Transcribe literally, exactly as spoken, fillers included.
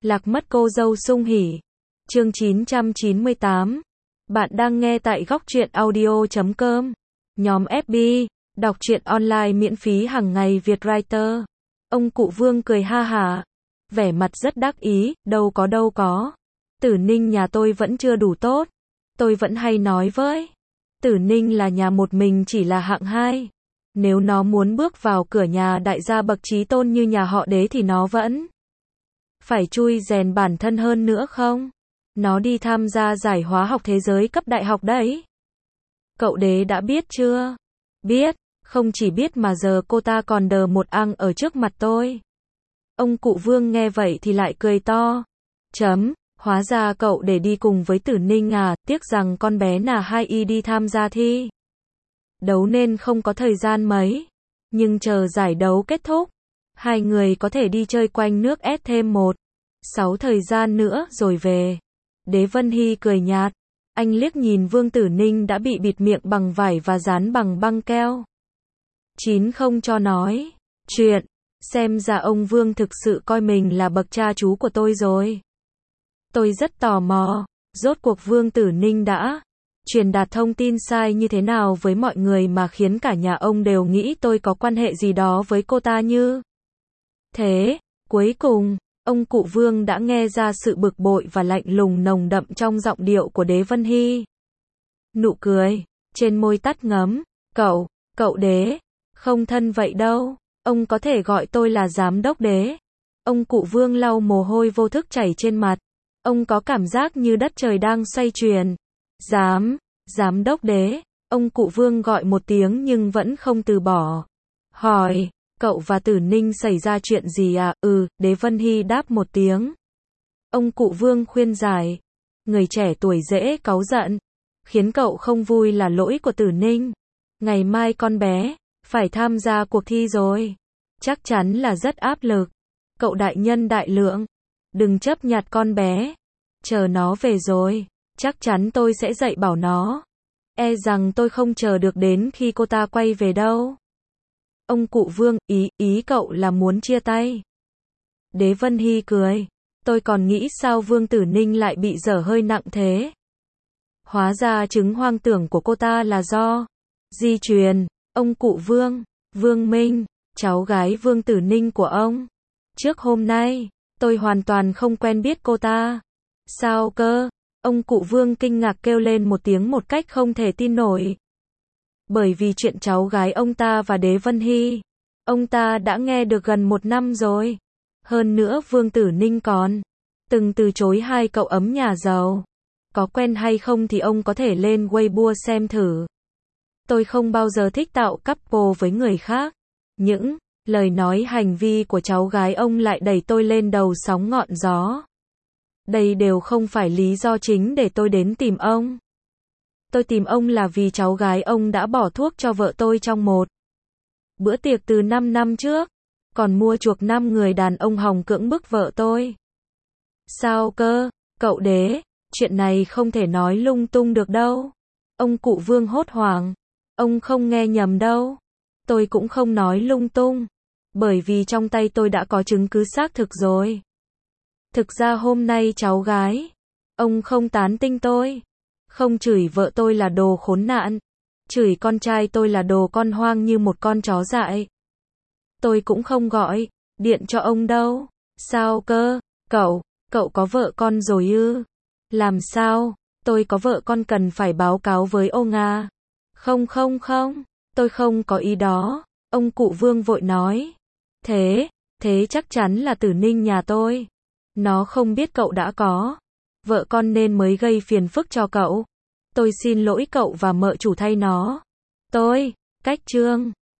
Lạc mất cô dâu sung hỉ. Chương chín trăm chín mươi tám. Bạn đang nghe tại góc truyện audio chấm com. Nhóm ép bê, đọc truyện online miễn phí hàng ngày Việt Writer. Ông cụ Vương cười ha hả, vẻ mặt rất đắc ý, đâu có đâu có. Tử Ninh nhà tôi vẫn chưa đủ tốt. Tôi vẫn hay nói với Tử Ninh là nhà một mình chỉ là hạng hai. Nếu nó muốn bước vào cửa nhà đại gia bậc trí tôn như nhà họ Đế thì nó vẫn phải chui rèn bản thân hơn nữa không? Nó đi tham gia giải hóa học thế giới cấp đại học đấy. Cậu Đế đã biết chưa? Biết, không chỉ biết mà giờ cô ta còn đờ một ăng ở trước mặt tôi. Ông cụ Vương nghe vậy thì lại cười to. Chấm, hóa ra cậu để đi cùng với Tử Ninh à, tiếc rằng con bé nà hai y đi tham gia thi đấu nên không có thời gian mấy. Nhưng chờ giải đấu kết thúc, hai người có thể đi chơi quanh nước S thêm một, sáu thời gian nữa rồi về. Đế Vân Hy cười nhạt. Anh liếc nhìn Vương Tử Ninh đã bị bịt miệng bằng vải và dán bằng băng keo. Chín không cho nói chuyện. Xem ra ông Vương thực sự coi mình là bậc cha chú của tôi rồi. Tôi rất tò mò, rốt cuộc Vương Tử Ninh đã truyền đạt thông tin sai như thế nào với mọi người mà khiến cả nhà ông đều nghĩ tôi có quan hệ gì đó với cô ta như thế. Cuối cùng, ông cụ Vương đã nghe ra sự bực bội và lạnh lùng nồng đậm trong giọng điệu của Đế Vân Hy. Nụ cười trên môi tắt ngấm. Cậu, cậu Đế, không thân vậy đâu. Ông có thể gọi tôi là giám đốc Đế. Ông cụ Vương lau mồ hôi vô thức chảy trên mặt. Ông có cảm giác như đất trời đang xoay chuyển. Giám, giám đốc Đế. Ông cụ Vương gọi một tiếng nhưng vẫn không từ bỏ. Hỏi, cậu và Tử Ninh xảy ra chuyện gì à? Ừ, Đế Vân Hy đáp một tiếng. Ông cụ Vương khuyên giải. Người trẻ tuổi dễ cáu giận. Khiến cậu không vui là lỗi của Tử Ninh. Ngày mai con bé phải tham gia cuộc thi rồi. Chắc chắn là rất áp lực. Cậu đại nhân đại lượng. Đừng chấp nhặt con bé. Chờ nó về rồi. Chắc chắn tôi sẽ dạy bảo nó. E rằng tôi không chờ được đến khi cô ta quay về đâu. Ông cụ Vương, ý, ý cậu là muốn chia tay. Đế Vân Hy cười. Tôi còn nghĩ sao Vương Tử Ninh lại bị dở hơi nặng thế. Hóa ra chứng hoang tưởng của cô ta là do di truyền. Ông cụ Vương, Vương Minh, cháu gái Vương Tử Ninh của ông. Trước hôm nay, tôi hoàn toàn không quen biết cô ta. Sao cơ? Ông cụ Vương kinh ngạc kêu lên một tiếng một cách không thể tin nổi. Bởi vì chuyện cháu gái ông ta và Đế Vân Hy, ông ta đã nghe được gần một năm rồi. Hơn nữa Vương Tử Ninh còn từng từ chối hai cậu ấm nhà giàu. Có quen hay không thì ông có thể lên Weibo xem thử. Tôi không bao giờ thích tạo couple với người khác. Những lời nói hành vi của cháu gái ông lại đẩy tôi lên đầu sóng ngọn gió. Đây đều không phải lý do chính để tôi đến tìm ông. Tôi tìm ông là vì cháu gái ông đã bỏ thuốc cho vợ tôi trong một bữa tiệc từ năm năm trước. Còn mua chuộc năm người đàn ông hòng cưỡng bức vợ tôi. Sao cơ, cậu Đế, chuyện này không thể nói lung tung được đâu. Ông cụ Vương hốt hoảng. Ông không nghe nhầm đâu. Tôi cũng không nói lung tung. Bởi vì trong tay tôi đã có chứng cứ xác thực rồi. Thực ra hôm nay cháu gái ông không tán tinh tôi. Không chửi vợ tôi là đồ khốn nạn. Chửi con trai tôi là đồ con hoang như một con chó dại. Tôi cũng không gọi điện cho ông đâu. Sao cơ? Cậu, cậu có vợ con rồi ư? Làm sao? Tôi có vợ con cần phải báo cáo với ông à? Không không không, tôi không có ý đó. Ông cụ Vương vội nói. Thế, thế chắc chắn là Tử Ninh nhà tôi. Nó không biết cậu đã có vợ con nên mới gây phiền phức cho cậu. Tôi xin lỗi cậu và mợ chủ thay nó. Tôi, cách chương.